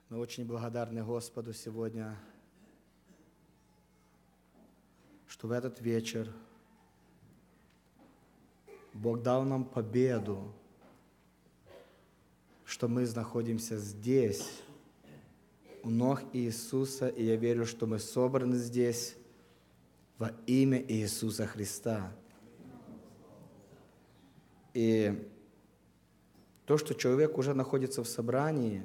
Мы очень благодарны Господу сегодня, что в этот вечер Бог дал нам победу, что мы находимся здесь, у ног Иисуса, и я верю, что мы собраны здесь во имя Иисуса Христа. И то, что человек уже находится в собрании,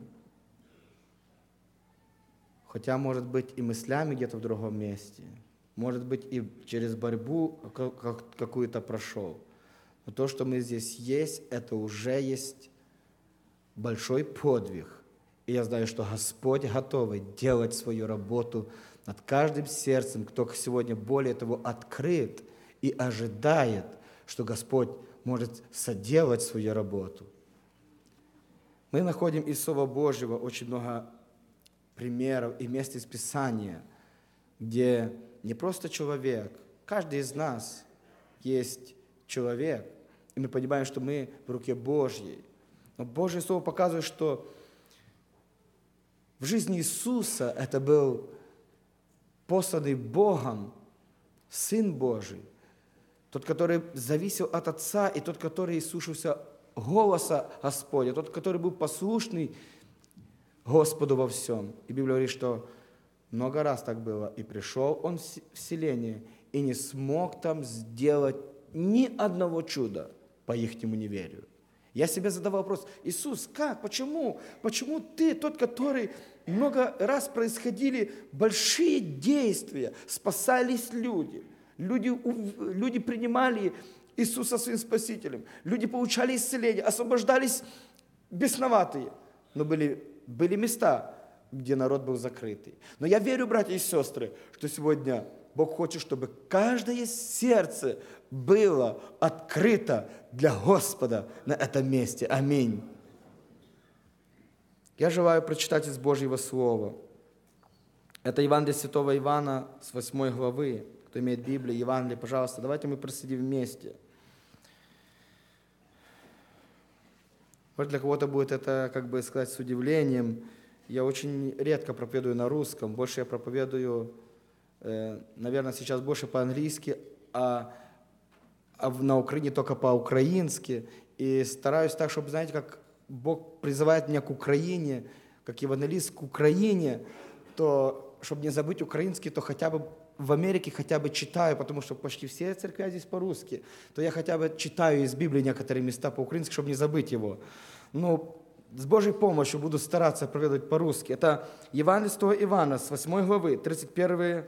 хотя, может быть, и мыслями где-то в другом месте, может быть, и через борьбу какую-то прошел, но то, что мы здесь есть, это уже есть большой подвиг. И я знаю, что Господь готовый делать свою работу над каждым сердцем, кто сегодня более того открыт и ожидает, что Господь может соделать свою работу. Мы находим из Слова Божьего очень много примеров и мест из Писания, где не просто человек, каждый из нас есть человек, и мы понимаем, что мы в руке Божьей. Но Божье Слово показывает, что в жизни Иисуса это был посланный Богом Сын Божий, тот, который зависел от Отца, и тот, который слушался голоса Господня, тот, который был послушный Господу во всем. И Библия говорит, что много раз так было. И пришел Он в селение, и не смог там сделать ни одного чуда по ихнему неверию. Я себе задавал вопрос: Иисус, как, почему? Почему Ты тот, который много раз происходили большие действия, спасались люди? Люди принимали Иисуса своим Спасителем. Люди получали исцеление, освобождались бесноватые. Но были места, где народ был закрытый. Но я верю, братья и сестры, что сегодня Бог хочет, чтобы каждое сердце было открыто для Господа на этом месте. Аминь. Я желаю прочитать из Божьего Слова. Это Евангелие Святого Иоанна с 8 главы. Кто имеет Библию, Евангелие, пожалуйста, давайте мы просидим вместе. Может, для кого-то будет это, как бы сказать, с удивлением. Я очень редко проповедую на русском, больше я проповедую, наверное, сейчас больше по-английски, а на Украине только по-украински. И стараюсь так, чтобы, знаете, как Бог призывает меня к Украине, как евангелист к Украине, то, чтобы не забыть украинский, то хотя бы в Америке хотя бы читаю, потому что почти все церкви здесь по-русски, то я хотя бы читаю из Библии некоторые места по-украински, чтобы не забыть его. Но с Божьей помощью буду стараться проповедовать по-русски. Это Евангелие Святого Иоанна с 8 главы, 31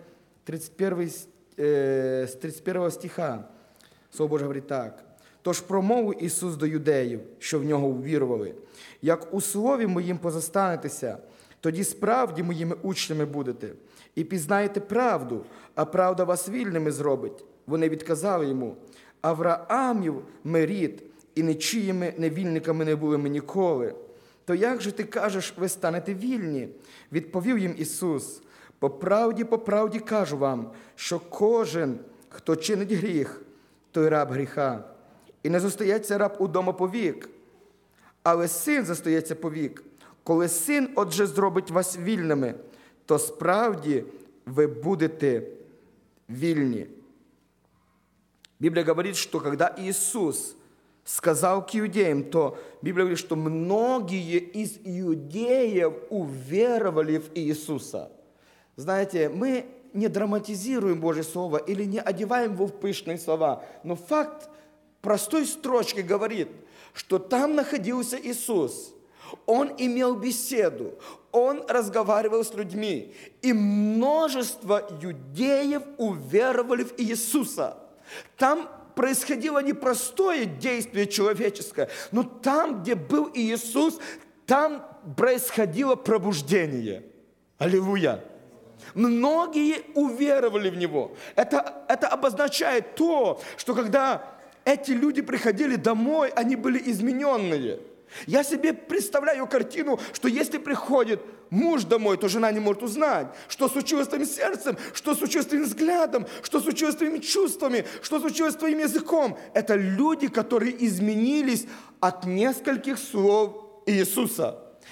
стиха. Слово Боже говорить так. «Тож промовив Ісус до юдеїв, що в Нього увірували, як у слові моїм позостанетеся, тоді справді моїми учнями будете, і пізнаєте правду, а правда вас вільними зробить». Вони відказали йому: «Авраамів ми рід, і нічиїми невільниками не були ми ніколи. То як же ти кажеш, ви станете вільні?» Відповів їм Ісус: по правді кажу вам, що кожен, хто чинить гріх, той раб гріха. І не зостається раб удома повік, але син зостається повік. Коли син, отже, зробить вас вільними, то справді вы будете вільні. Библия говорит, что когда Иисус сказал к иудеям, то Библия говорит, что многие из иудеев уверовали в Иисуса. Знаете, мы не драматизируем Божье Слово или не одеваем его в пышные слова, но факт простой строчки говорит, что там находился Иисус. Он имел беседу, он разговаривал с людьми, и множество иудеев уверовали в Иисуса. Там происходило непростое действие человеческое, но там, где был Иисус, там происходило пробуждение. Аллилуйя! Многие уверовали в Него. Это обозначает то, что когда эти люди приходили домой, они были измененные. Я себе представляю картину, что если приходит муж домой, то жена не может узнать, что случилось с твоим сердцем, что случилось с твоим взглядом, что случилось с твоими чувствами, что случилось с твоим языком. Это люди, которые изменились от нескольких слов Иисуса.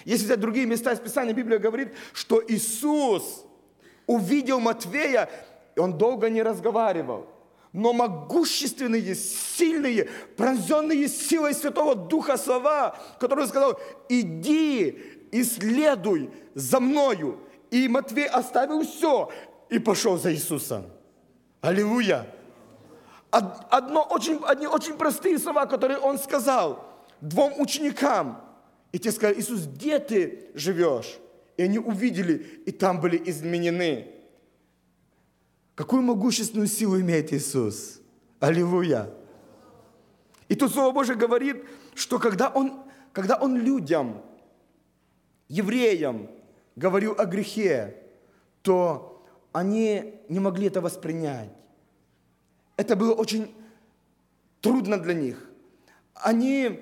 Если взять другие места из Писания, Библия говорит, что Иисус увидел Матвея, и он долго не разговаривал. Но могущественные, сильные, пронзенные силой Святого Духа слова, который сказал: иди и следуй за мною. И Матвей оставил все и пошел за Иисусом. Аллилуйя! Одни очень простые слова, которые он сказал двум ученикам. И те сказали: Иисус, где ты живешь? И они увидели, и там были изменены. Какую могущественную силу имеет Иисус? Аллилуйя! И тут Слово Божие говорит, что когда Он людям, евреям, говорил о грехе, то они не могли это воспринять. Это было очень трудно для них. Они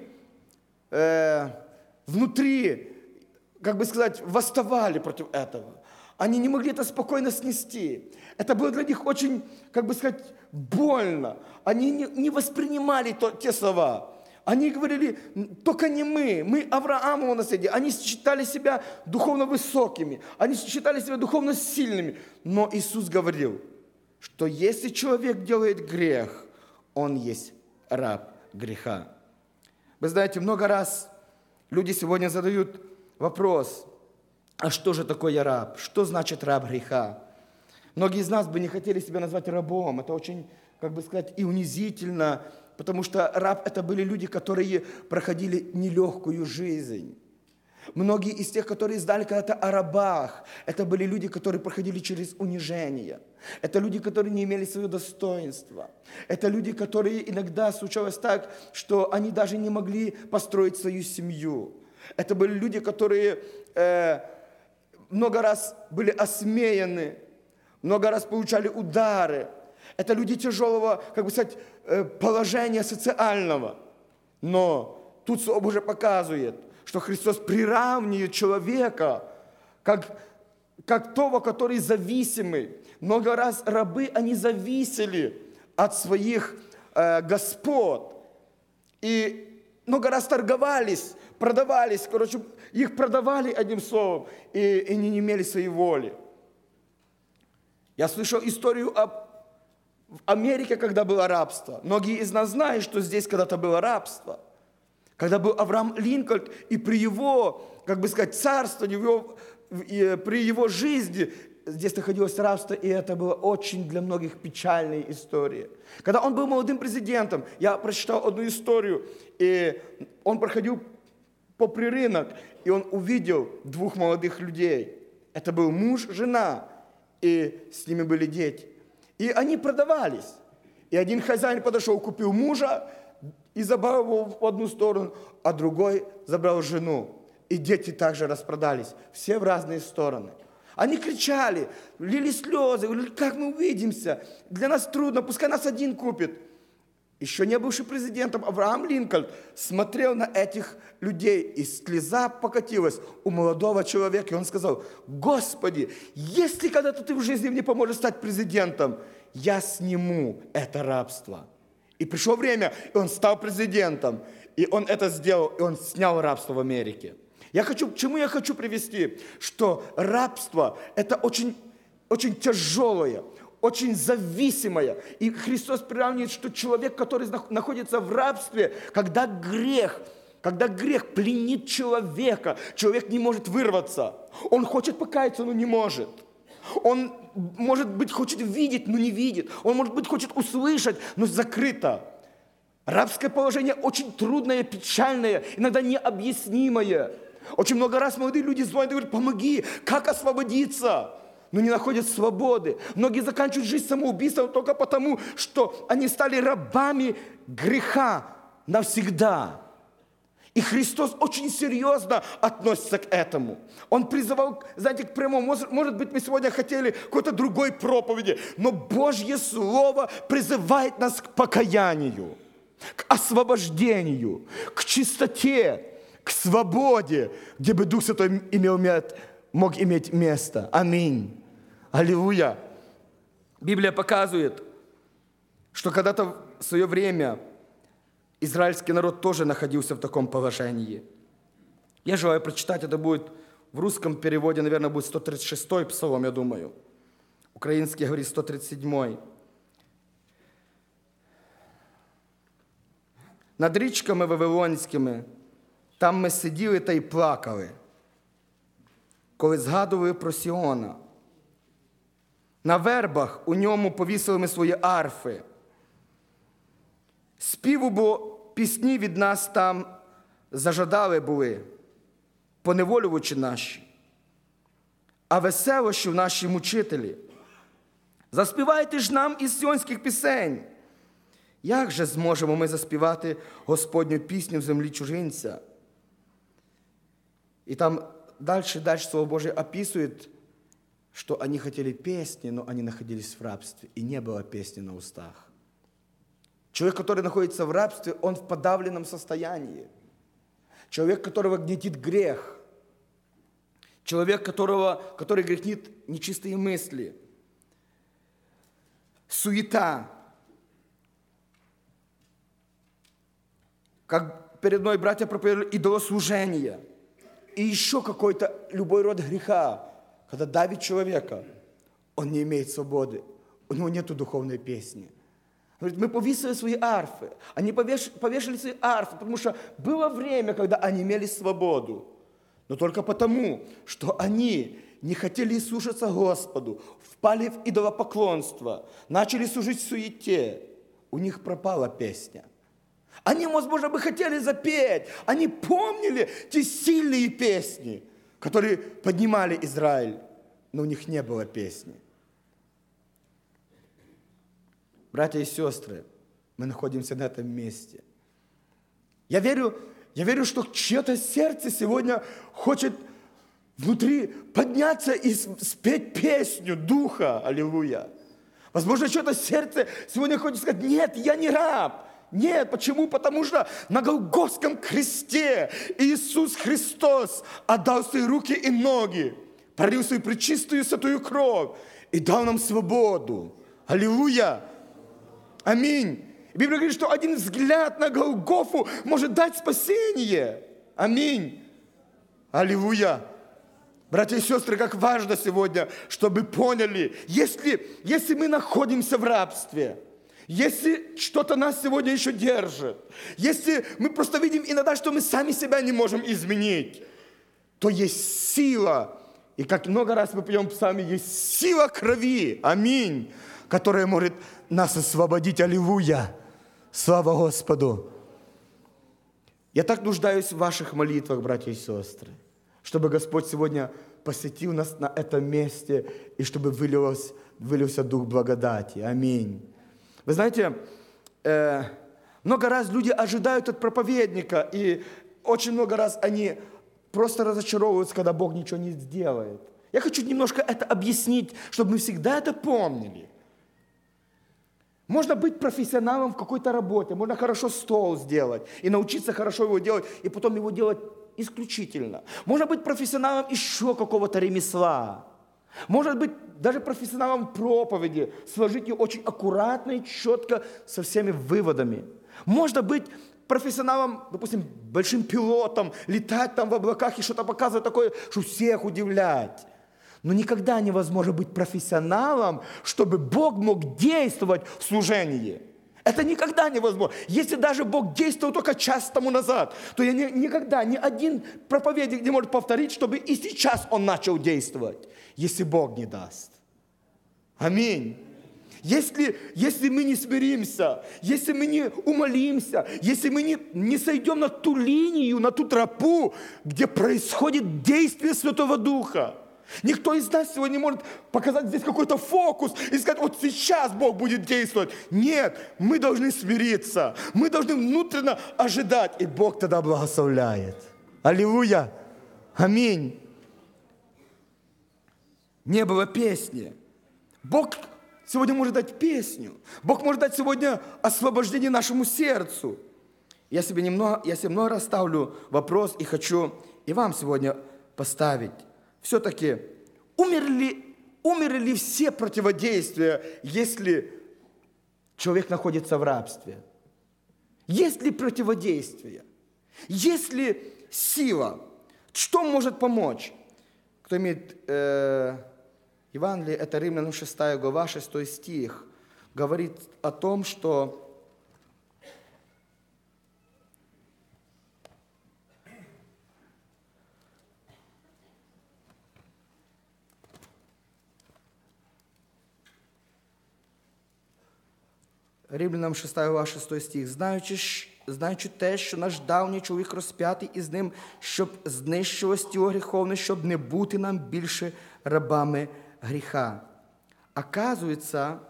внутри, восставали против этого. Они не могли это спокойно снести. Это было для них очень, больно. Они не воспринимали те слова. Они говорили: только не мы Авраамово наследие. Они считали себя духовно высокими, они считали себя духовно сильными. Но Иисус говорил, что если человек делает грех, он есть раб греха. Вы знаете, много раз люди сегодня задают вопрос: а что же такое раб? Что значит раб греха? Многие из нас бы не хотели себя назвать рабом. Это очень, и унизительно, потому что раб – это были люди, которые проходили нелегкую жизнь. Многие из тех, которые знали когда-то о рабах, это были люди, которые проходили через унижение. Это люди, которые не имели своего достоинства. Это люди, которые иногда случалось так, что они даже не могли построить свою семью. Это были люди, которые много раз были осмеяны, много раз получали удары. Это люди тяжелого, положения социального. Но тут Слово Божие показывает, что Христос приравнивает человека как того, который зависимый. Много раз рабы, они зависели от своих господ. И много раз торговались, продавались. Их продавали, одним словом, и они не имели своей воли. Я слышал историю об Америке, когда было рабство. Многие из нас знают, что здесь когда-то было рабство. Когда был Авраам Линкольн, и при его, царствовании, при его жизни здесь находилось рабство, и это было очень для многих печальной историей. Когда он был молодым президентом, я прочитал одну историю, и он проходил попри рынок, и он увидел двух молодых людей. Это был муж, жена, и с ними были дети. И они продавались. И один хозяин подошел, купил мужа и забрал его в одну сторону, а другой забрал жену. И дети также распродались. Все в разные стороны. Они кричали, лили слезы, говорили: как мы увидимся? Для нас трудно, пускай нас один купит. Еще не бывший президентом Авраам Линкольн смотрел на этих людей, и слеза покатилась у молодого человека. И он сказал: Господи, если когда-то ты в жизни мне поможешь стать президентом, я сниму это рабство. И пришло время, и он стал президентом. И он это сделал, и он снял рабство в Америке. К чему я хочу привести? Что рабство – это очень, очень тяжелое, очень зависимое. И Христос приравнивает, что человек, который находится в рабстве, когда грех пленит человека, человек не может вырваться. Он хочет покаяться, но не может. Он, может быть, хочет видеть, но не видит. Он, может быть, хочет услышать, но закрыто. Рабское положение очень трудное, печальное, иногда необъяснимое. Очень много раз молодые люди звонят и говорят: помоги, как освободиться? Но не находят свободы. Многие заканчивают жизнь самоубийством только потому, что они стали рабами греха навсегда. И Христос очень серьезно относится к этому. Он призывал, к прямому. Может быть, мы сегодня хотели какой-то другой проповеди, но Божье Слово призывает нас к покаянию, к освобождению, к чистоте, к свободе, где бы Дух Святой мог иметь место. Аминь. Аллилуйя. Библия показывает, что когда-то в свое время израильский народ тоже находился в таком положении. Я желаю прочитать, это будет в русском переводе, наверное, будет 136-й псалом, я думаю. Український говорить 137-й. Над річками Вавилонськими, там ми сиділи та й плакали, коли згадували про Сіона. На вербах у ньому повісили ми свої арфи. Співу, бо пісні від нас там зажадали були, поневолювачі наші, а веселощі в нашій мучителі. Заспівайте ж нам із сіонських пісень. Як же зможемо ми заспівати Господню пісню в землі чужинця? И там дальше Слово Божие описывает, что они хотели песни, но они находились в рабстве, и не было песни на устах. Человек, который находится в рабстве, он в подавленном состоянии. Человек, которого гнетит грех. Человек, который грешит нечистые мысли. Суета. Как перед мной братья проповедовали, идолослужение. И еще какой-то любой род греха, когда давит человека, он не имеет свободы, у него нет духовной песни. Говорит, мы повесили свои арфы. Они повешали свои арфы, потому что было время, когда они имели свободу. Но только потому, что они не хотели слушаться Господу, впали в идолопоклонство, начали служить в суете. У них пропала песня. Они, возможно, бы хотели запеть. Они помнили те сильные песни, которые поднимали Израиль, но у них не было песни. Братья и сестры, мы находимся на этом месте. Я верю, что чье-то сердце сегодня хочет внутри подняться и спеть песню Духа. Аллилуйя. Возможно, чье-то сердце сегодня хочет сказать, нет, я не раб. Нет, почему? Потому что на Голгофском кресте Иисус Христос отдал свои руки и ноги, пролил свою пречистую святую кровь и дал нам свободу. Аллилуйя! Аминь! Библия говорит, что один взгляд на Голгофу может дать спасение. Аминь! Аллилуйя! Братья и сестры, как важно сегодня, чтобы поняли, если мы находимся в рабстве, если что-то нас сегодня еще держит, если мы просто видим иногда, что мы сами себя не можем изменить, то есть сила, и как много раз мы поем в псалме, есть сила крови, аминь, которая может нас освободить, аллилуйя, слава Господу. Я так нуждаюсь в ваших молитвах, братья и сестры, чтобы Господь сегодня посетил нас на этом месте, и чтобы вылился Дух благодати, аминь. Вы знаете, много раз люди ожидают от проповедника, и очень много раз они просто разочаровываются, когда Бог ничего не сделает. Я хочу немножко это объяснить, чтобы мы всегда это помнили. Можно быть профессионалом в какой-то работе, можно хорошо стол сделать и научиться хорошо его делать, и потом его делать исключительно. Можно быть профессионалом еще какого-то ремесла. Может быть, даже профессионалом проповеди, сложить ее очень аккуратно и четко со всеми выводами. Можно быть профессионалом, допустим, большим пилотом, летать там в облаках и что-то показывать такое, что всех удивлять. Но никогда невозможно быть профессионалом, чтобы Бог мог действовать в служении. Это никогда невозможно. Если даже Бог действовал только час тому назад, то я никогда, ни один проповедник не может повторить, чтобы и сейчас он начал действовать, если Бог не даст. Аминь. Если мы не смиримся, если мы не умолимся, если мы не сойдем на ту линию, на ту тропу, где происходит действие Святого Духа. Никто из нас сегодня не может показать здесь какой-то фокус и сказать, вот сейчас Бог будет действовать. Нет, мы должны смириться, мы должны внутренне ожидать, и Бог тогда благословляет. Аллилуйя! Аминь! Не было песни. Бог сегодня может дать песню. Бог может дать сегодня освобождение нашему сердцу. Я себе много раз ставлю вопрос и хочу и вам сегодня поставить. Все-таки умерли ли все противодействия, если человек находится в рабстве? Есть ли противодействие? Есть ли сила? Что может помочь? Кто имеет Евангелие, это Римлянам 6 глава, 6 стих, говорит о том, что Римлянам 6 глава, 6 стих. Знаючи те, що наш давній чоловік розп'ятий із ним, щоб знищилось тіло гріховне, щоб не бути нам більше рабами греха. Оказывается,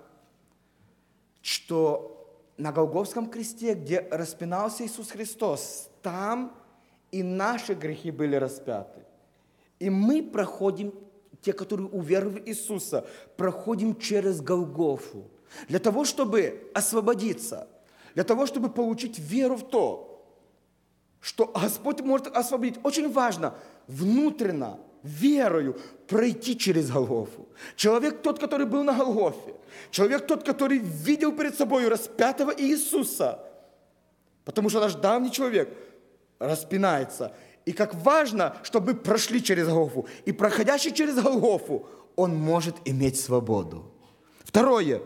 что на Голгофском кресте, где распинался Иисус Христос, там и наши грехи были распяты. И мы проходим, те, которые уверовали в Иисуса, проходим через Голгофу. Для того, чтобы освободиться, для того, чтобы получить веру в то, что Господь может освободить. Очень важно внутренно, верою пройти через Голгофу. Человек тот, который был на Голгофе. Человек тот, который видел перед собой распятого Иисуса. Потому что наш давний человек распинается. И как важно, чтобы мы прошли через Голгофу. И проходящий через Голгофу, он может иметь свободу. Второе.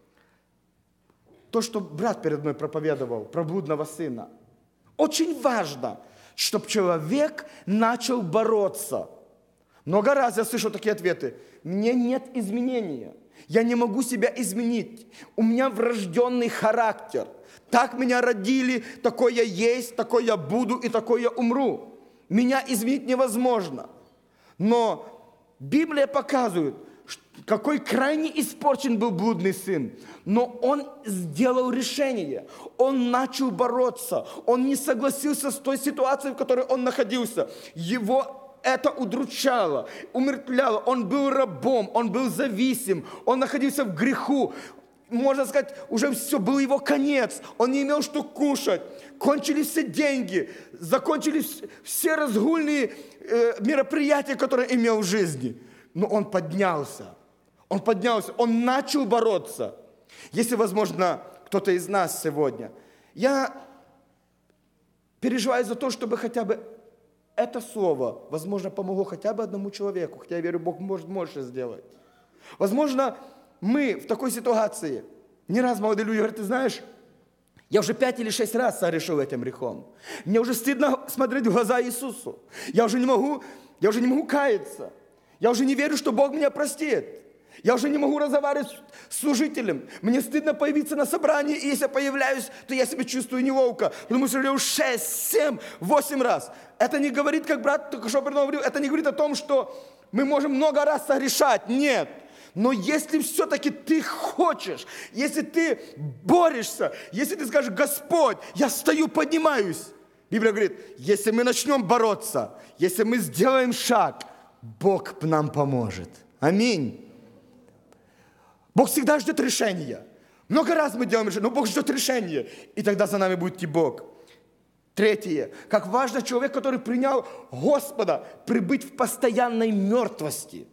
То, что брат перед мной проповедовал про блудного сына. Очень важно, чтобы человек начал бороться. Много раз я слышал такие ответы. Мне нет изменения. Я не могу себя изменить. У меня врожденный характер. Так меня родили, такой я есть, такой я буду и такой я умру. Меня изменить невозможно. Но Библия показывает, какой крайне испорчен был блудный сын. Но он сделал решение. Он начал бороться. Он не согласился с той ситуацией, в которой он находился. Его это удручало, умертвляло. Он был рабом, он был зависим. Он находился в греху. Можно сказать, уже все, был его конец. Он не имел что кушать. Кончились все деньги. Закончились все разгульные мероприятия, которые имел в жизни. Но он поднялся. Он начал бороться. Если, возможно, кто-то из нас сегодня, я переживаю за то, чтобы хотя бы это слово, возможно, помогло хотя бы одному человеку, хотя я верю, Бог может больше сделать. Возможно, мы в такой ситуации, не раз молодые люди говорят, ты знаешь, я уже 5 или 6 раз согрешил этим грехом. Мне уже стыдно смотреть в глаза Иисусу. Я уже не могу каяться. Я уже не верю, что Бог меня простит. Я уже не могу разговаривать с служителем. Мне стыдно появиться на собрании, и если я появляюсь, то я себя чувствую неловко. Потому что я уже 6, 7, 8 раз. Это не говорит, как брат только что говорил, это не говорит о том, что мы можем много раз согрешать. Нет. Но если все-таки ты хочешь, если ты борешься, если ты скажешь, Господь, я стою, поднимаюсь. Библия говорит, если мы начнем бороться, если мы сделаем шаг, Бог нам поможет. Аминь. Бог всегда ждет решения. Много раз мы делаем решение, но Бог ждет решения. И тогда за нами будет идти Бог. Третье. Как важно человек, который принял Господа, пребыть в постоянной мертвости.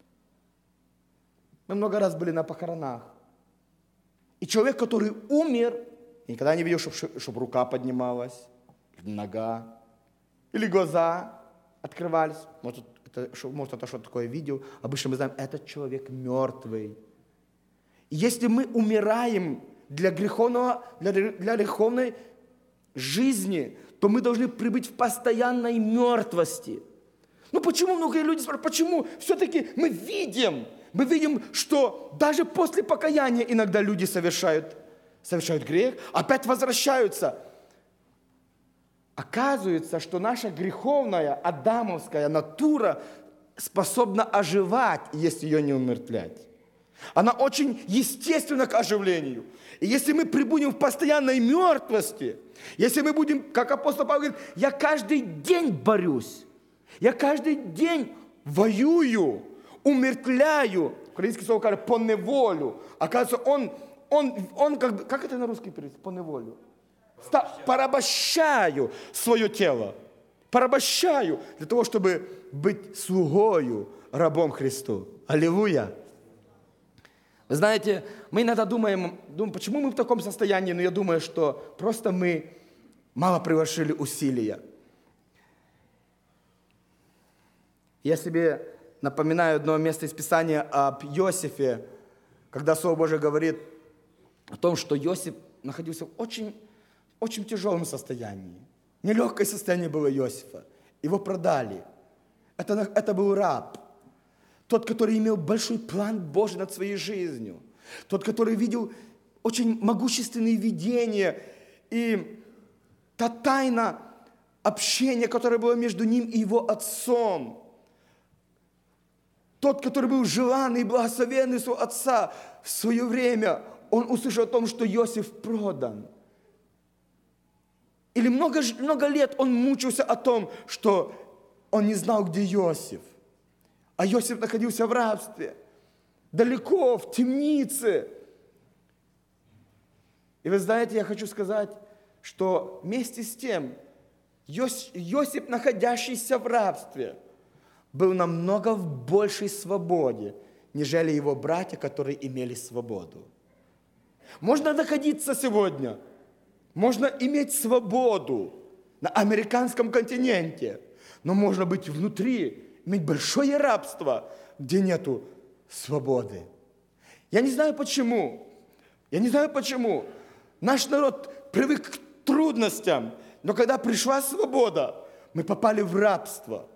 Мы много раз были на похоронах. И человек, который умер, я никогда не видел, чтобы рука поднималась, нога, или глаза открывались. Может, это что-то такое видел. Обычно мы знаем, этот человек мертвый. И если мы умираем для греховной жизни, то мы должны пребыть в постоянной мертвости. Ну почему многие люди спрашивают, почему все-таки мы видим, что даже после покаяния иногда люди совершают грех, опять возвращаются. Оказывается, что наша греховная, адамовская натура способна оживать, если ее не умертвлять. Она очень естественна к оживлению. И если мы пребудем в постоянной мертвости, если мы будем, как апостол Павел говорит, я каждый день борюсь, я каждый день воюю, умертвляю, украинский слово говорит, поневолю. Оказывается, он как это на русский перевести? Поневолю. Порабощаю свое тело. Порабощаю для того, чтобы быть слугою, рабом Христу. Аллилуйя. Вы знаете, мы иногда думаем, почему мы в таком состоянии, но я думаю, что просто мы мало приложили усилия. Я себе напоминаю одно место из Писания об Иосифе, когда Слово Божие говорит о том, что Иосиф находился в очень, очень тяжелом состоянии. Нелегкое состояние было Иосифа. Его продали. Это был раб. Тот, который имел большой план Божий над своей жизнью. Тот, который видел очень могущественные видения. И та тайна общения, которая была между ним и его отцом. Тот, который был желанный и благословенный своего отца в свое время, он услышал о том, что Иосиф продан. Или много лет он мучился о том, что он не знал, где Иосиф. А Иосиф находился в рабстве, далеко, в темнице. И вы знаете, я хочу сказать, что вместе с тем, Иосиф, находящийся в рабстве, был намного в большей свободе, нежели его братья, которые имели свободу. Можно находиться сегодня, можно иметь свободу на американском континенте, но можно быть внутри, иметь большое рабство, где нету свободы. Я не знаю почему. Наш народ привык к трудностям, но когда пришла свобода, мы попали в рабство.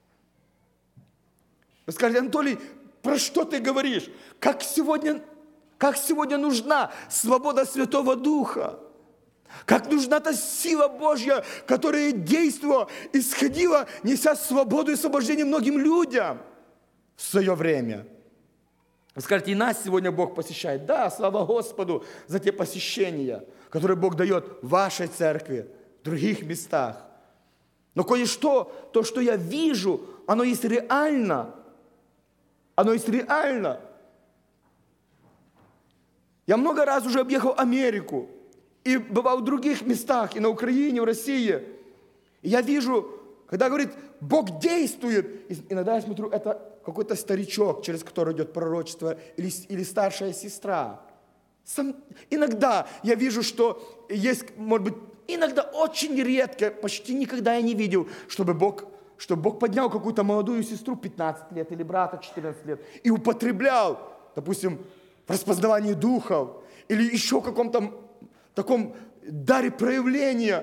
Вы скажете: Анатолий, про что ты говоришь? Как сегодня нужна свобода Святого Духа? Как нужна та сила Божья, которая действовала, исходила, неся свободу и освобождение многим людям в свое время. Вы скажете: и нас сегодня Бог посещает. Да, слава Господу за те посещения, которые Бог дает в вашей церкви, в других местах. Но кое-что, то, что я вижу, оно есть реально. Я много раз уже объехал Америку. И бывал в других местах, и на Украине, и в России. И я вижу, когда говорит, Бог действует. И иногда я смотрю, это какой-то старичок, через который идет пророчество, или старшая сестра. Иногда я вижу, что есть, может быть, иногда очень редко, почти никогда я не видел, чтобы Бог поднял какую-то молодую сестру 15 лет или брата 14 лет и употреблял, допустим, в распознавании духов или еще в каком-то таком даре проявления.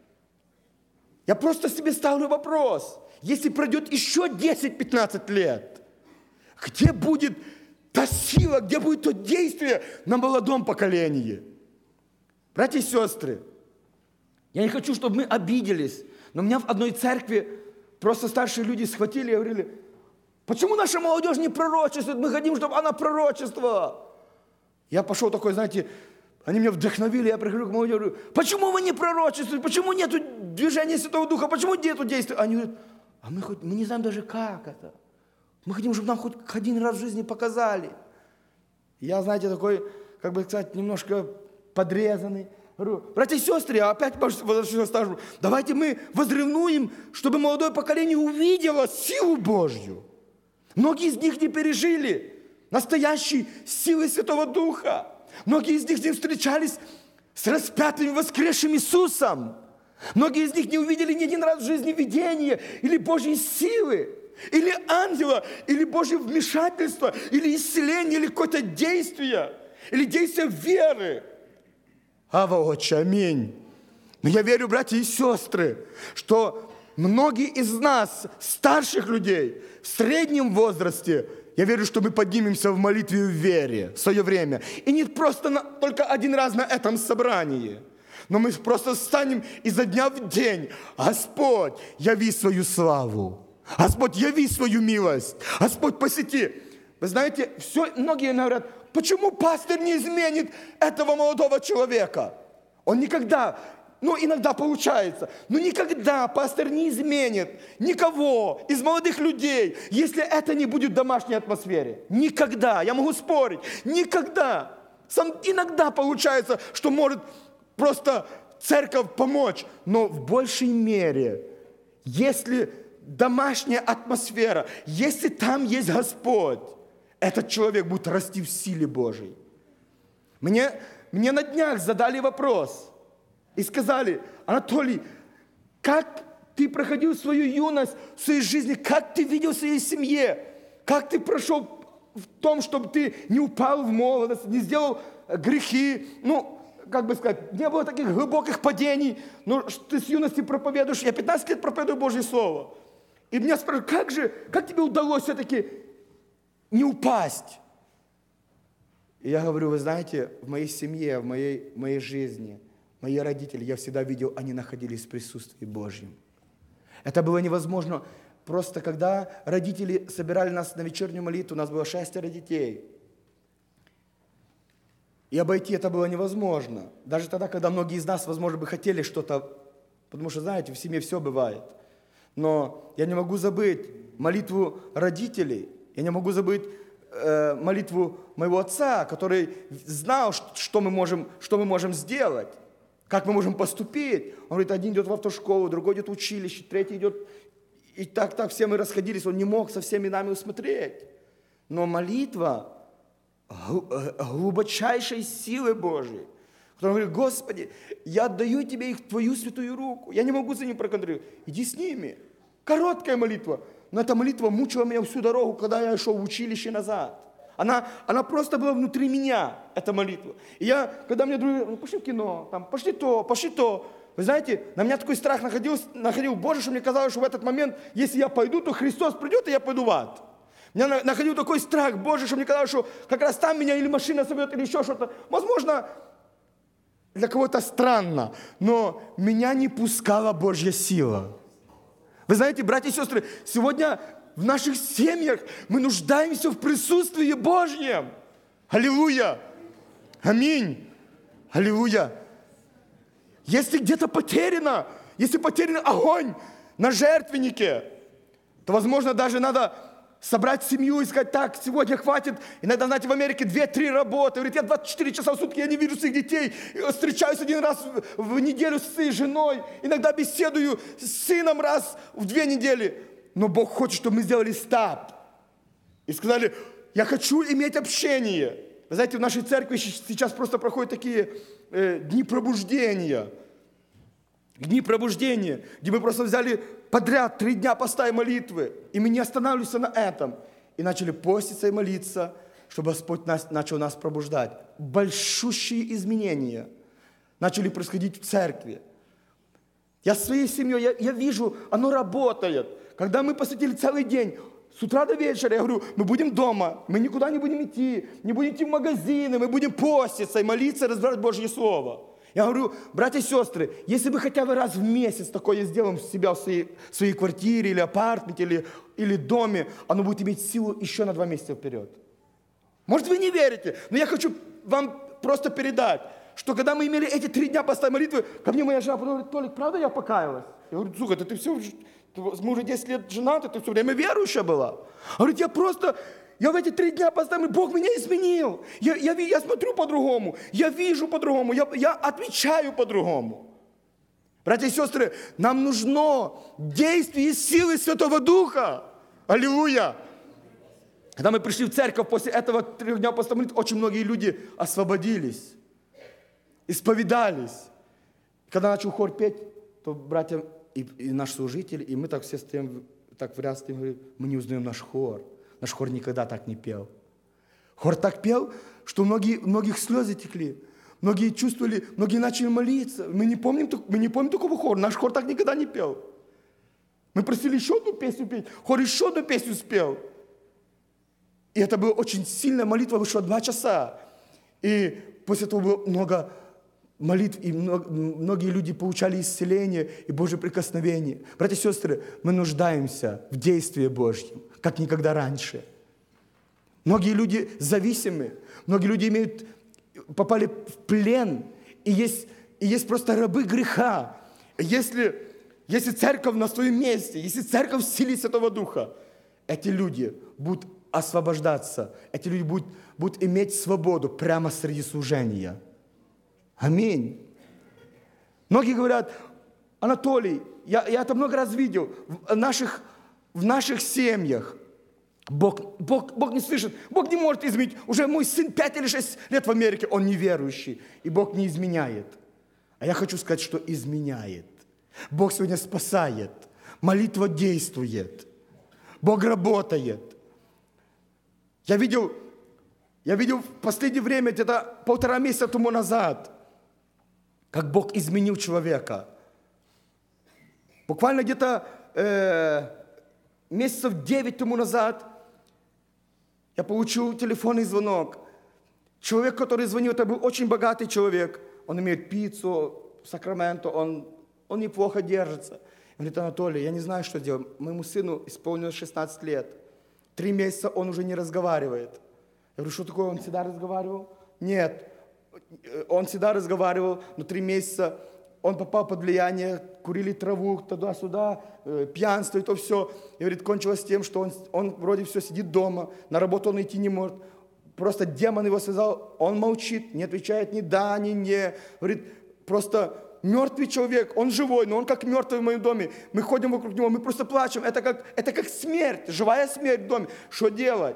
Я просто себе ставлю вопрос, если пройдет еще 10-15 лет, где будет та сила, где будет то действие на молодом поколении? Братья и сестры, я не хочу, чтобы мы обиделись, но меня в одной церкви просто старшие люди схватили и говорили: почему наша молодежь не пророчествует? Мы хотим, чтобы она пророчествовала. Я пошел такой, знаете, они меня вдохновили, я прихожу к молодежи, говорю: почему вы не пророчествуете? Почему нету движения Святого Духа? Почему нету действия? Они говорят: а мы не знаем даже, как это. Мы хотим, чтобы нам хоть один раз в жизни показали. Я, знаете, такой, как бы сказать, немножко подрезанный. Говорю: братья и сестры, опять возвращаюсь к стажу, давайте мы возревнуем, чтобы молодое поколение увидело силу Божью. Многие из них не пережили настоящей силы Святого Духа. Многие из них не встречались с распятым и воскресшим Иисусом. Многие из них не увидели ни один раз в жизни видения или Божьей силы, или ангела, или Божье вмешательство, или исцеление, или какое-то действие, или действие веры. Ава, Отче, аминь. Но я верю, братья и сестры, что многие из нас, старших людей, в среднем возрасте, я верю, что мы поднимемся в молитве и в вере в свое время. И не просто только один раз на этом собрании, но мы просто встанем изо дня в день: Господь, яви свою славу. Господь, яви свою милость. Господь, посети. Вы знаете, многие говорят: почему пастор не изменит этого молодого человека? Он никогда, иногда получается, но никогда пастор не изменит никого из молодых людей, если это не будет в домашней атмосфере. Никогда, я могу спорить, никогда. Иногда получается, что может просто церковь помочь, но в большей мере, если домашняя атмосфера, если там есть Господь, этот человек будет расти в силе Божьей. Мне на днях задали вопрос и сказали: Анатолий, как ты проходил свою юность, в своей жизни, как ты видел в своей семье, как ты прошел в том, чтобы ты не упал в молодость, не сделал грехи, как бы сказать, не было таких глубоких падений, но ты с юности проповедуешь, я 15 лет проповедую Божье Слово. И меня спрашивают, как тебе удалось все-таки не упасть? И я говорю, вы знаете, в моей семье, в моей жизни, мои родители, я всегда видел, они находились в присутствии Божьем. Это было невозможно. Просто когда родители собирали нас на вечернюю молитву, у нас было 6 детей. И обойти это было невозможно. Даже тогда, когда многие из нас, возможно, бы хотели что-то, потому что, знаете, в семье все бывает. Но я не могу забыть молитву родителей, я не могу забыть молитву моего отца, который знал, что мы можем сделать, как мы можем поступить. Он говорит, один идет в автошколу, другой идет в училище, третий идет... И так все мы расходились, он не мог со всеми нами усмотреть. Но молитва глубочайшей силы Божьей, которая говорит, Господи, я отдаю Тебе их в Твою святую руку, я не могу за ним проконтролировать, иди с ними. Короткая молитва, но эта молитва мучила меня всю дорогу, когда я шел в училище назад. Она просто была внутри меня, эта молитва. И когда мне другие, пошли в кино, пошли то. Вы знаете, на меня такой страх находил Боже, что мне казалось, что в этот момент, если я пойду, то Христос придет, и я пойду в ад. Меня находил такой страх Боже, что мне казалось, что как раз там меня или машина собьет, или еще что-то. Возможно, для кого-то странно, но меня не пускала Божья сила. Вы знаете, братья и сестры, сегодня в наших семьях мы нуждаемся в присутствии Божьем. Аллилуйя! Аминь! Аллилуйя! Если где-то если потерян огонь на жертвеннике, то, возможно, даже надо собрать семью и сказать, так, сегодня хватит. Иногда, знаете, в Америке 2-3 работы. Говорит, я 24 часа в сутки, я не вижу своих детей. Встречаюсь один раз в неделю с своей женой. Иногда беседую с сыном раз в 2 недели. Но Бог хочет, чтобы мы сделали стоп. И сказали, я хочу иметь общение. Вы знаете, в нашей церкви сейчас просто проходят такие дни пробуждения. Дни пробуждения, где мы просто взяли подряд 3 дня поста и молитвы. И мы не останавливались на этом. И начали поститься и молиться, чтобы Господь начал нас пробуждать. Большущие изменения начали происходить в церкви. Я с своей семьей, я вижу, оно работает. Когда мы посвятили целый день, с утра до вечера, я говорю, мы будем дома, мы никуда не будем идти в магазины, мы будем поститься и молиться, разбирать Божье Слово. Я говорю, братья и сестры, если мы хотя бы раз в месяц такое сделаем с себя в своей квартире или апартменте, или доме, оно будет иметь силу еще на 2 месяца вперед. Может, вы не верите, но я хочу вам просто передать, что когда мы имели эти 3 дня поста и молитвы, ко мне моя жена говорит, Толик, правда я покаялась? Я говорю, слушай, ты все, мы уже 10 лет женаты, ты все время верующая была. Она говорит, я в эти 3 дня поставил, Бог меня изменил. Я смотрю по-другому, я вижу по-другому, я отвечаю по-другому. Братья и сестры, нам нужно действие и силы Святого Духа. Аллилуйя! Когда мы пришли в церковь после этого 3 дня поста молитвы, очень многие люди освободились, исповедались. Когда начал хор петь, то братья и наш служитель, и мы так все стоим, так в ряд стоим, говорим, мы не узнаем наш хор. Наш хор никогда так не пел. Хор так пел, что многих слезы текли. Многие чувствовали, многие начали молиться. Мы не помним такого хора. Наш хор так никогда не пел. Мы просили еще одну песню петь. Хор еще одну песню спел. И это была очень сильная молитва, вышла 2 часа. И после этого было много молитв, и многие люди получали исцеление и Божье прикосновение. Братья и сестры, мы нуждаемся в действии Божьем, как никогда раньше. Многие люди зависимы, многие люди попали в плен, и есть просто рабы греха. Если церковь на своем месте, если церковь в силе Святого Духа, эти люди будут освобождаться, эти люди будут иметь свободу прямо среди служения. Аминь. Многие говорят, Анатолий, я это много раз видел, в наших семьях Бог не слышит, Бог не может изменить. Уже мой сын 5 или 6 лет в Америке, он неверующий, и Бог не изменяет. А я хочу сказать, что изменяет. Бог сегодня спасает. Молитва действует. Бог работает. Я видел в последнее время, где-то 1,5 месяца тому назад, как Бог изменил человека. Буквально где-то месяцев 9 тому назад я получил телефонный звонок. Человек, который звонил, это был очень богатый человек. Он имеет пиццу в Сакраменто, он неплохо держится. Он говорит: Анатолий, я не знаю, что делать. Моему сыну исполнилось 16 лет. 3 месяца он уже не разговаривает. Я говорю: что такое, он всегда разговаривал? Нет, он всегда разговаривал, но 3 месяца он попал под влияние, курили траву туда-сюда, пьянство и то все. И говорит, кончилось тем, что он вроде все сидит дома, на работу он идти не может. Просто демон его связал, он молчит, не отвечает ни да, ни не. Говорит, просто мертвый человек, он живой, но он как мертвый в моем доме. Мы ходим вокруг него, мы просто плачем. Это как смерть, живая смерть в доме. Что делать?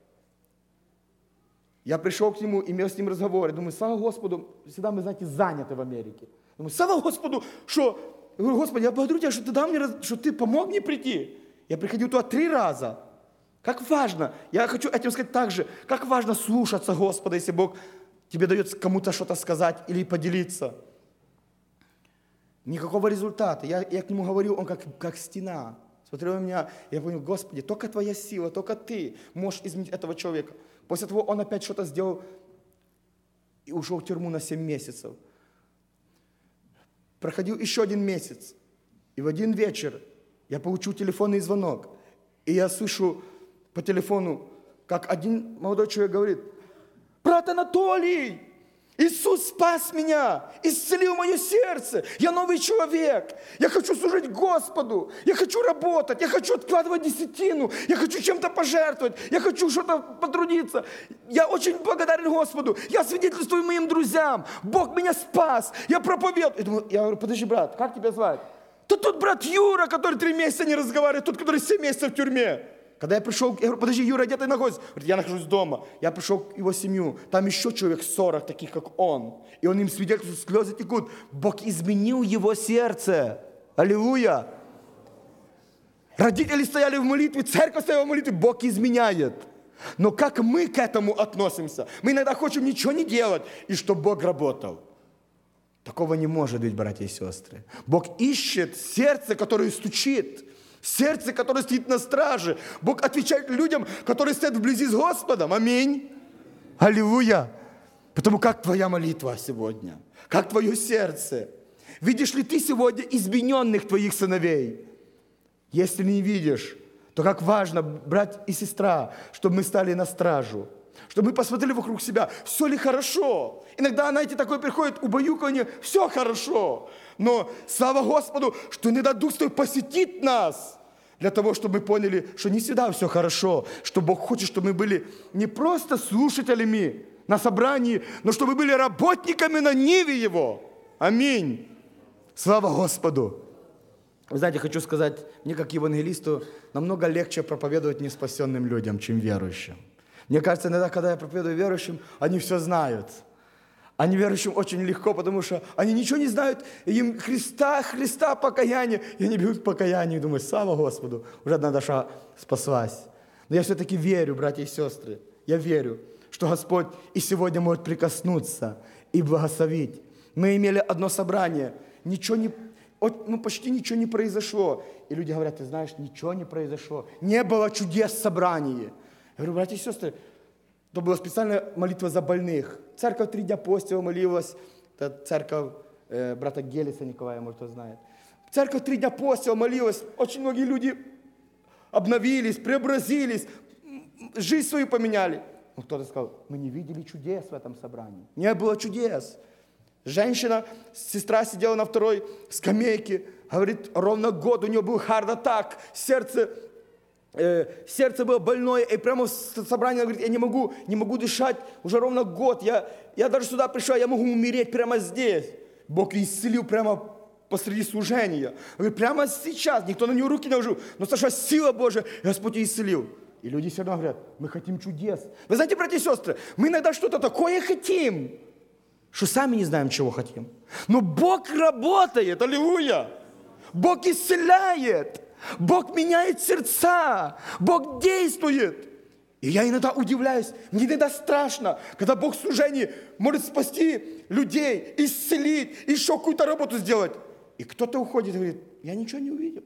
Я пришел к нему, имел с ним разговор. Я думаю, слава Господу, всегда мы, знаете, заняты в Америке. Думаю, слава Господу, что... Я говорю, Господи, я благодарю Тебя, что Ты дал мне, что Ты помог мне прийти. Я приходил туда 3 раза. Как важно, я хочу этим сказать так же, как важно слушаться Господа, если Бог тебе дает кому-то что-то сказать или поделиться. Никакого результата. Я к нему говорил, он как стена. Смотрел на меня, я понял, Господи, только Твоя сила, только Ты можешь изменить этого человека. После того он опять что-то сделал и ушел в тюрьму на 7 месяцев. Проходил еще 1 месяц, и в один вечер я получил телефонный звонок, и я слышу по телефону, как один молодой человек говорит: брат Анатолий, Иисус спас меня, исцелил мое сердце, я новый человек, я хочу служить Господу, я хочу работать, я хочу откладывать десятину, я хочу чем-то пожертвовать, я хочу что-то потрудиться, я очень благодарен Господу, я свидетельствую моим друзьям, Бог меня спас, я проповедую. Я говорю, подожди, брат, как тебя звать? Да тот брат Юра, который 3 месяца не разговаривает, тот, который 7 месяцев в тюрьме. Когда я пришел, я говорю, подожди, Юра, где ты находишься? Говорит, я нахожусь дома. Я пришел к его семью, там еще человек 40, таких как он. И он им свидетельствует, слезы текут. Бог изменил его сердце. Аллилуйя. Родители стояли в молитве, церковь стояла в молитве, Бог изменяет. Но как мы к этому относимся? Мы иногда хотим ничего не делать, и чтобы Бог работал. Такого не может быть, братья и сестры. Бог ищет сердце, которое стучит. Сердце, которое стоит на страже. Бог отвечает людям, которые стоят вблизи с Господом. Аминь. Аллилуйя. Потому как твоя молитва сегодня? Как твое сердце? Видишь ли ты сегодня измененных твоих сыновей? Если не видишь, то как важно, брат и сестра, чтобы мы стали на стражу. Чтобы мы посмотрели вокруг себя, все ли хорошо. Иногда, знаете, такое приходит убаюканье, все хорошо. Но слава Господу, что иногда Дух Святой посетит нас, для того, чтобы мы поняли, что не всегда все хорошо, что Бог хочет, чтобы мы были не просто слушателями на собрании, но чтобы мы были работниками на ниве Его. Аминь. Слава Господу. Вы знаете, хочу сказать, мне как евангелисту намного легче проповедовать неспасенным людям, чем верующим. Мне кажется, иногда, когда я проповедую верующим, они все знают. Они верующим очень легко, потому что они ничего не знают, им Христа, покаяние. И они бегут к покаянию и думают, слава Господу, уже одна душа спаслась. Но я все-таки верю, братья и сестры, я верю, что Господь и сегодня может прикоснуться и благословить. Мы имели одно собрание, почти ничего не произошло. И люди говорят, ты знаешь, ничего не произошло. Не было чудес в собрании. Я говорю, братья и сестры, это была специальная молитва за больных. Церковь 3 дня постила, молилась. Это церковь брата Гелиса Николая, может, кто знает. Церковь 3 дня постила, молилась. Очень многие люди обновились, преобразились, жизнь свою поменяли. Но кто-то сказал, мы не видели чудес в этом собрании. Не было чудес. Женщина, сестра сидела на 2-й скамейке, говорит, ровно год у нее был хард-атак, сердце было больное, и прямо в собрании она говорит, я не могу дышать уже ровно год, я даже сюда пришла, я могу умереть прямо здесь. Бог ее исцелил прямо посреди служения. Говорит, прямо сейчас, никто на нее руки не наложил, но сошла сила Божия, и Господь ее исцелил. И люди все равно говорят, мы хотим чудес. Вы знаете, братья и сестры, мы иногда что-то такое хотим, что сами не знаем, чего хотим. Но Бог работает, аллилуйя. Бог исцеляет. Бог меняет сердца. Бог действует. И я иногда удивляюсь, мне иногда страшно, когда Бог в служении может спасти людей, исцелить, еще какую-то работу сделать. И кто-то уходит и говорит, я ничего не увидел.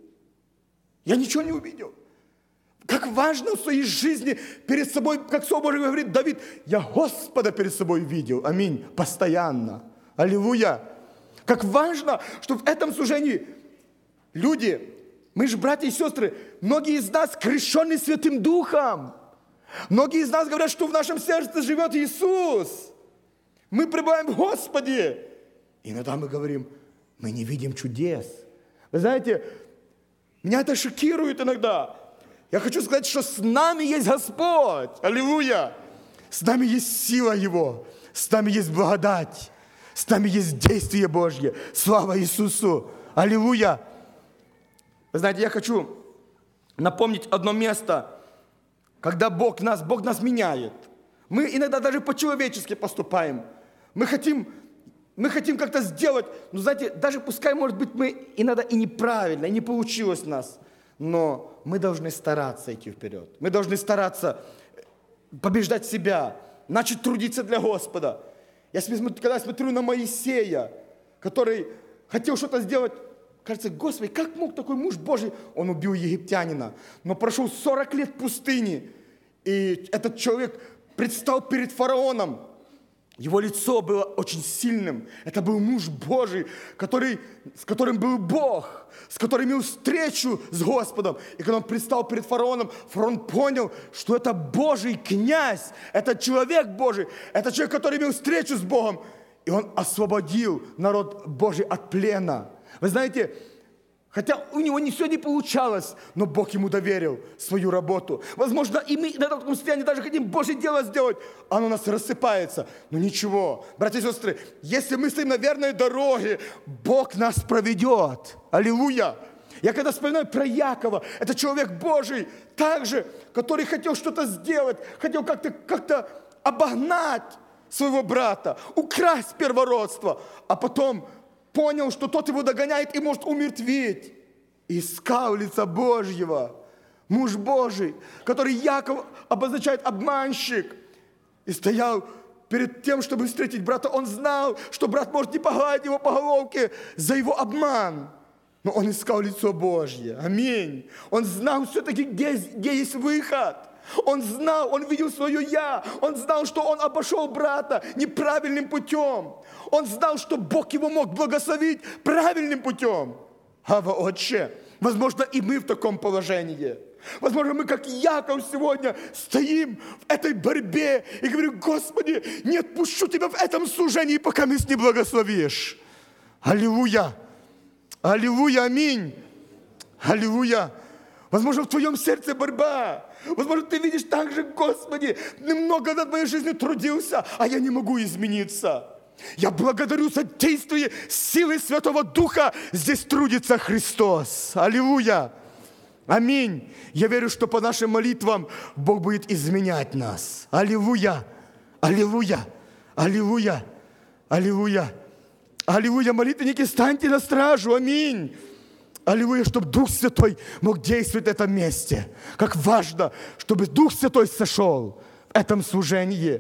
Я ничего не увидел. Как важно в своей жизни перед собой, как Слово Божие говорит Давид, я Господа перед собой видел. Аминь. Постоянно. Аллилуйя. Как важно, что в этом служении люди, мы же братья и сестры, многие из нас крещены Святым Духом. Многие из нас говорят, что в нашем сердце живет Иисус. Мы пребываем в Господе. Иногда мы говорим, мы не видим чудес. Вы знаете, меня это шокирует иногда. Я хочу сказать, что с нами есть Господь. Аллилуйя. С нами есть сила Его. С нами есть благодать. С нами есть действие Божье. Слава Иисусу. Аллилуйя. Вы знаете, я хочу напомнить одно место, когда Бог нас меняет. Мы иногда даже по-человечески поступаем. Мы хотим как-то сделать, но знаете, даже пускай, может быть, мы иногда и неправильно, и не получилось у нас, но мы должны стараться идти вперед. Мы должны стараться побеждать себя, начать трудиться для Господа. Когда я смотрю на Моисея, который хотел что-то сделать, кажется, Господи, как мог такой муж Божий? Он убил египтянина, но прошел 40 лет пустыни, и этот человек предстал перед фараоном. Его лицо было очень сильным. Это был муж Божий, с которым был Бог, с которым имел встречу с Господом. И когда он предстал перед фараоном, фараон понял, что это Божий князь, это человек Божий, это человек, который имел встречу с Богом. И он освободил народ Божий от плена. Вы знаете, хотя у него все не получалось, но Бог ему доверил свою работу. Возможно, и мы на таком состоянии даже хотим Божье дело сделать, а оно у нас рассыпается. Но ничего, братья и сестры, если мы стоим на верной дороге, Бог нас проведет. Аллилуйя! Я когда вспоминаю про Якова, это человек Божий, также, который хотел что-то сделать, хотел как-то обогнать своего брата, украсть первородство, а потом понял, что тот его догоняет и может умертвить. Искал лица Божьего. Муж Божий, который Яков обозначает обманщик. И стоял перед тем, чтобы встретить брата. Он знал, что брат может не погладить его по головке за его обман. Но он искал лицо Божье. Аминь. Он знал все-таки, где есть выход. Он знал, он видел свое «я». Он знал, что он обошел брата неправильным путем. Он знал, что Бог его мог благословить правильным путем. Ава, Отче, возможно, и мы в таком положении. Возможно, мы, как Яков сегодня, стоим в этой борьбе и говорим, Господи, не отпущу Тебя в этом служении, пока Ты не благословишь. Аллилуйя! Аллилуйя! Аминь! Аллилуйя! Возможно, в твоем сердце борьба. Возможно, ты видишь так же, Господи, немного над моей жизнью трудился, а я не могу измениться. Я благодарю за действие силы Святого Духа. Здесь трудится Христос. Аллилуйя. Аминь. Я верю, что по нашим молитвам Бог будет изменять нас. Аллилуйя. Аллилуйя. Аллилуйя. Аллилуйя. Аллилуйя. Молитвенники, станьте на стражу. Аминь. Аллилуйя, чтобы Дух Святой мог действовать в этом месте. Как важно, чтобы Дух Святой сошел в этом служении.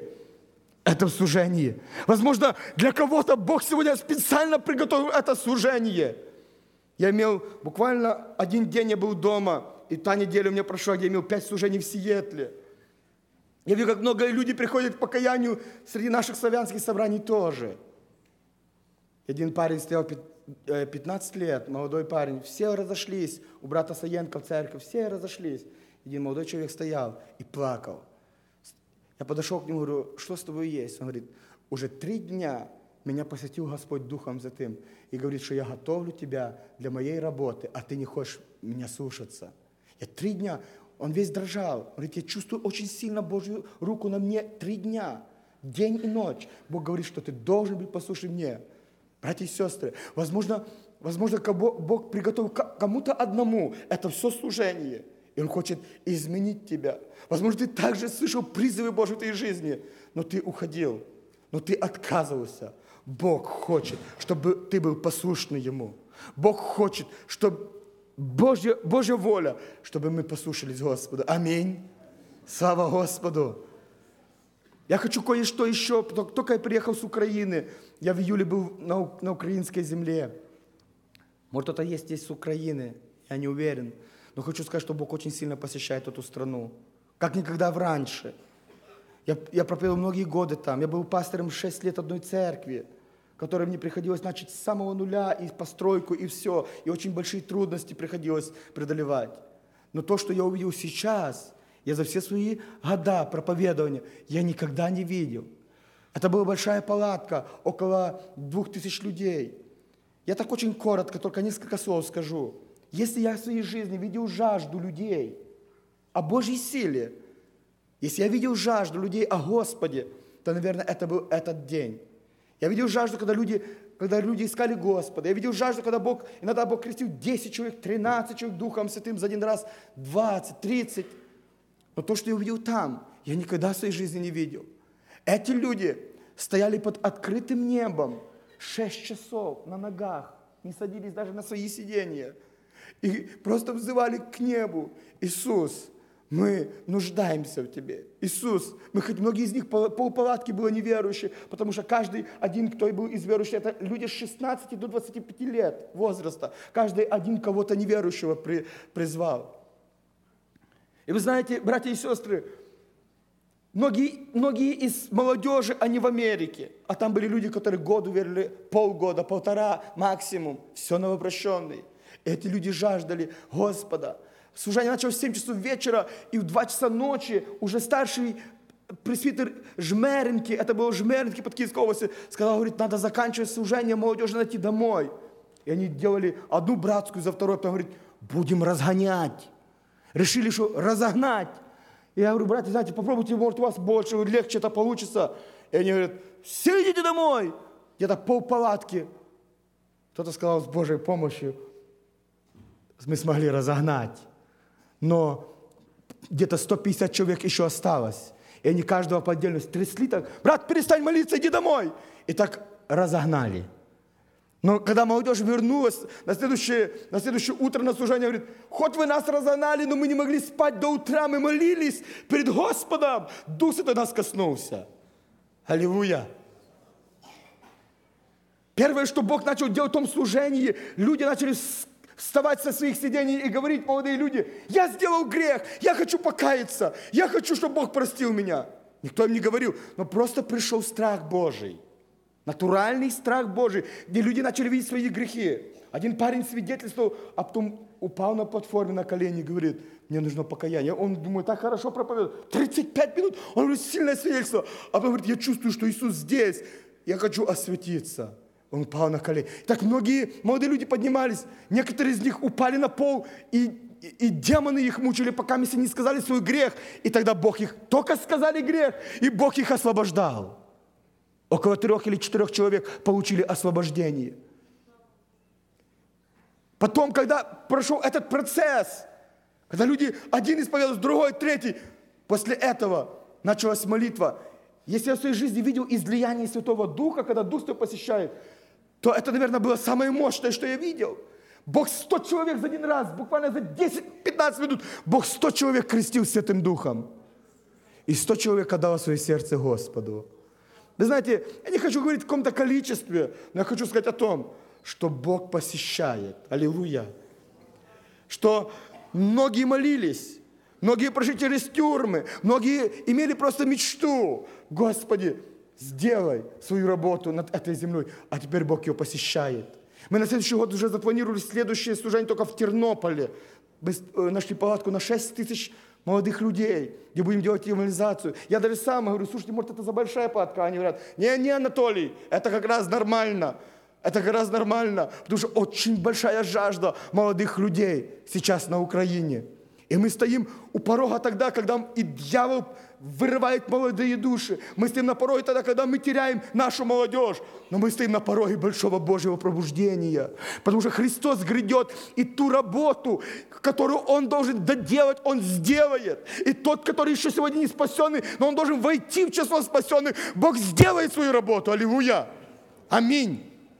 Возможно, для кого-то Бог сегодня специально приготовил это служение. Я имел буквально один день, я был дома, и та неделя у меня прошла, где я имел 5 служений в Сиэтле. Я вижу, как много людей приходят к покаянию среди наших славянских собраний тоже. Один парень стоял 15 лет, молодой парень, все разошлись, у брата Саенко в церковь, все разошлись. Один молодой человек стоял и плакал. Я подошел к нему и говорю, что с тобой есть? Он говорит, уже 3 дня меня посетил Господь Духом Святым и говорит, что я готовлю тебя для моей работы, а ты не хочешь меня слушаться. Я 3 дня, он весь дрожал. Он говорит, я чувствую очень сильно Божью руку на мне 3 дня, день и ночь. Бог говорит, что ты должен быть послушен мне. Братья и сестры, возможно, Бог приготовил кому-то одному это все служение, и Он хочет изменить тебя. Возможно, ты также слышал призывы Божьей в твоей жизни, но ты уходил, но ты отказывался. Бог хочет, чтобы ты был послушный Ему. Бог хочет, чтобы Божья воля, чтобы мы послушались Господа. Аминь. Слава Господу. Я хочу кое-что еще. Только я приехал с Украины. Я в июле был на украинской земле. Может, кто-то есть здесь с Украины. Я не уверен. Но хочу сказать, что Бог очень сильно посещает эту страну. Как никогда раньше. Я проповедовал многие годы там. Я был пастором 6 лет одной церкви, которой мне приходилось начать с самого нуля, и постройку, и все. И очень большие трудности приходилось преодолевать. Но то, что я увидел сейчас, я за все свои года проповедования, я никогда не видел. Это была большая палатка, около 2000 людей. Я так очень коротко, только несколько слов скажу. Если я в своей жизни видел жажду людей о Божьей силе, если я видел жажду людей о Господе, то, наверное, это был этот день. Я видел жажду, когда люди искали Господа. Я видел жажду, когда иногда Бог крестил 10 человек, 13 человек Духом Святым за один раз, 20, 30. Но то, что я увидел там, я никогда в своей жизни не видел. Эти люди стояли под открытым небом 6 часов на ногах, не садились даже на свои сиденья. И просто взывали к небу: Иисус, мы нуждаемся в Тебе. Иисус, многие из них, полпалатки было неверующие, потому что каждый один, кто был из верующих, это люди с 16 до 25 лет возраста. Каждый один кого-то неверующего призвал. И вы знаете, братья и сестры, многие из молодежи, они в Америке, а там были люди, которые год верили, полгода, полтора максимум, все новообращенные. Эти люди жаждали Господа. Служение началось в 7 часов вечера, и в 2 часа ночи уже старший пресвитер Жмеринки, это было Жмеринки под Киевской областью, сказал, говорит, надо заканчивать служение, молодежь надо идти домой. И они делали одну братскую за второй, потом говорит, будем разгонять. Решили, что разогнать. И я говорю, братья, знаете, попробуйте, может, у вас больше, легче это получится. И они говорят, все идите домой. Где-то полпалатки. Кто-то сказал, с Божьей помощью мы смогли разогнать. Но где-то 150 человек еще осталось. И они каждого по отдельности трясли так, брат, перестань молиться, иди домой. И так разогнали. Но когда молодежь вернулась на следующее утро на служение, говорит, хоть вы нас разогнали, но мы не могли спать до утра, мы молились перед Господом. Дух Святой нас коснулся. Аллилуйя. Первое, что Бог начал делать в том служении, люди начали вставать со своих сидений и говорить, молодые люди, я сделал грех, я хочу покаяться, я хочу, чтобы Бог простил меня. Никто им не говорил, но просто пришел страх Божий. Натуральный страх Божий, где люди начали видеть свои грехи. Один парень свидетельствовал, а потом упал на платформе на колени и говорит, мне нужно покаяние. Он думает, так хорошо проповедует. 35 минут, он говорит, сильное свидетельство. А потом говорит, я чувствую, что Иисус здесь, я хочу осветиться. Он упал на колени. Так многие молодые люди поднимались, некоторые из них упали на пол, и демоны их мучили, пока они не сказали свой грех. И тогда Бог их, только сказали грех, и Бог их освобождал. Около 3 или 4 человек получили освобождение. Потом, когда прошел этот процесс, когда люди, один исповедовался, другой, третий, после этого началась молитва. Если я в своей жизни видел излияние Святого Духа, когда Дух Святой посещает, то это, наверное, было самое мощное, что я видел. Бог 100 человек за один раз, буквально за 10-15 минут, Бог 100 человек крестил Святым Духом. И 100 человек отдало свое сердце Господу. Вы знаете, я не хочу говорить в каком-то количестве, но я хочу сказать о том, что Бог посещает. Аллилуйя. Что многие молились, многие прошли через тюрьмы, многие имели просто мечту. Господи, сделай свою работу над этой землей. А теперь Бог ее посещает. Мы на следующий год уже запланировали следующее служение только в Тернополе. Мы нашли палатку на 6 тысяч молодых людей, где будем делать евангелизацию. Я даже сам говорю, слушайте, может, это за большая палатка? Они говорят, не, Анатолий, это как раз нормально. Это как раз нормально, потому что очень большая жажда молодых людей сейчас на Украине. И мы стоим у порога тогда, когда и дьявол вырывает молодые души. Мы стоим на пороге тогда, когда мы теряем нашу молодежь. Но мы стоим на пороге большого Божьего пробуждения. Потому что Христос грядет, и ту работу, которую Он должен доделать, Он сделает. И тот, который еще сегодня не спасенный, но он должен войти в число спасенных, Бог сделает свою работу. Аллилуйя. Аминь.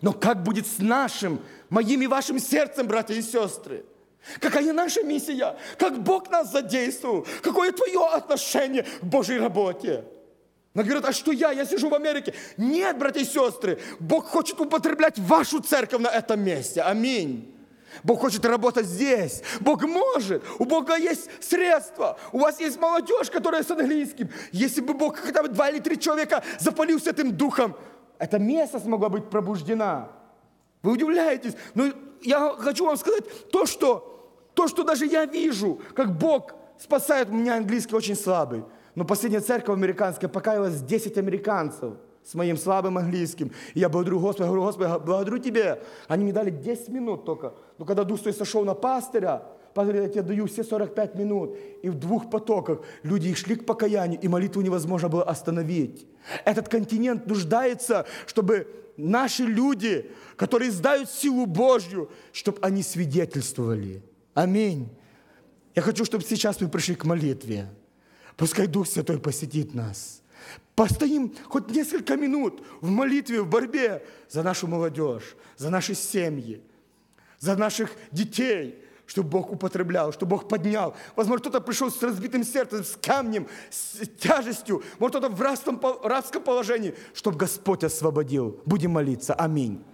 Но как будет с нашим, моим и вашим сердцем, братья и сестры? Какая наша миссия? Как Бог нас задействовал? Какое твое отношение к Божьей работе? Она говорит, а что я сижу в Америке. Нет, братья и сестры, Бог хочет употреблять вашу церковь на этом месте. Аминь. Бог хочет работать здесь. Бог может. У Бога есть средства. У вас есть молодежь, которая с английским. Если бы Бог хотя бы 2 или 3 человека запалился этим духом, это место смогло быть пробуждено. Вы удивляетесь. Но я хочу вам сказать то, что даже я вижу, как Бог спасает. У меня английский очень слабый. Но последняя церковь американская покаялась 10 американцев с моим слабым английским. И я благодарю Господа, говорю, Господи, благодарю Тебе. Они мне дали 10 минут только. Но когда Дух Святой сошел на пастыря, пастырь, я тебе даю все 45 минут. И в 2 потоках люди шли к покаянию, и молитву невозможно было остановить. Этот континент нуждается, чтобы наши люди, которые знают силу Божью, чтобы они свидетельствовали. Аминь. Я хочу, чтобы сейчас мы пришли к молитве. Пускай Дух Святой посетит нас. Постоим хоть несколько минут в молитве, в борьбе за нашу молодежь, за наши семьи, за наших детей, чтобы Бог употреблял, чтобы Бог поднял. Возможно, кто-то пришел с разбитым сердцем, с камнем, с тяжестью. Может, кто-то в рабском положении, чтобы Господь освободил. Будем молиться. Аминь.